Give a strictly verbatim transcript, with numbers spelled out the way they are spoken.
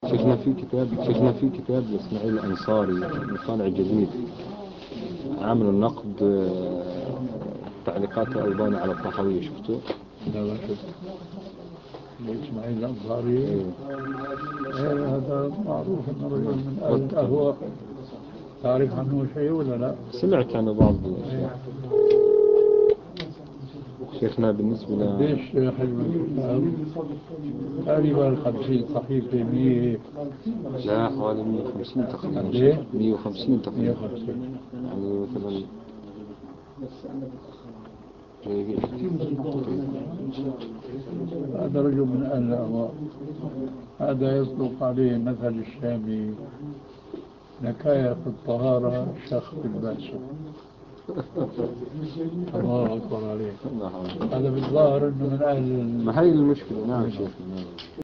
شيخنا في كتاب شيخنا في كتاب لإسماعيل الأنصاري مصطلح جديد عامل النقد آه، تعليقات الألباني على الطحاوية، شفتوه؟ لا ما شفت. إسماعيل الأنصاري إيه. إيه هذا معروف إنه رجل من أهل الأهواء. تعرف عنه شيء ولا لا؟ سمعت عنه بعض الأشياء. شيخنا بالنسبة ل قديش حجم الكتاب؟ تقريبا خمسين صحيفة مية. لا، حوالي مية وخمسين تقريبا. قد إيه؟ مية وخمسين مية تقريبا. وخمسين. يعني مثلا جايبين. هذا رجل من أهل الأهواء. هذا يطلق عليه مثل الشامي: نكاية في الطهارة شخ في البأس. الله أكبر عليه. هذا بالظاهر أنه من أهل ما هي المشكلة. نعم شيخنا.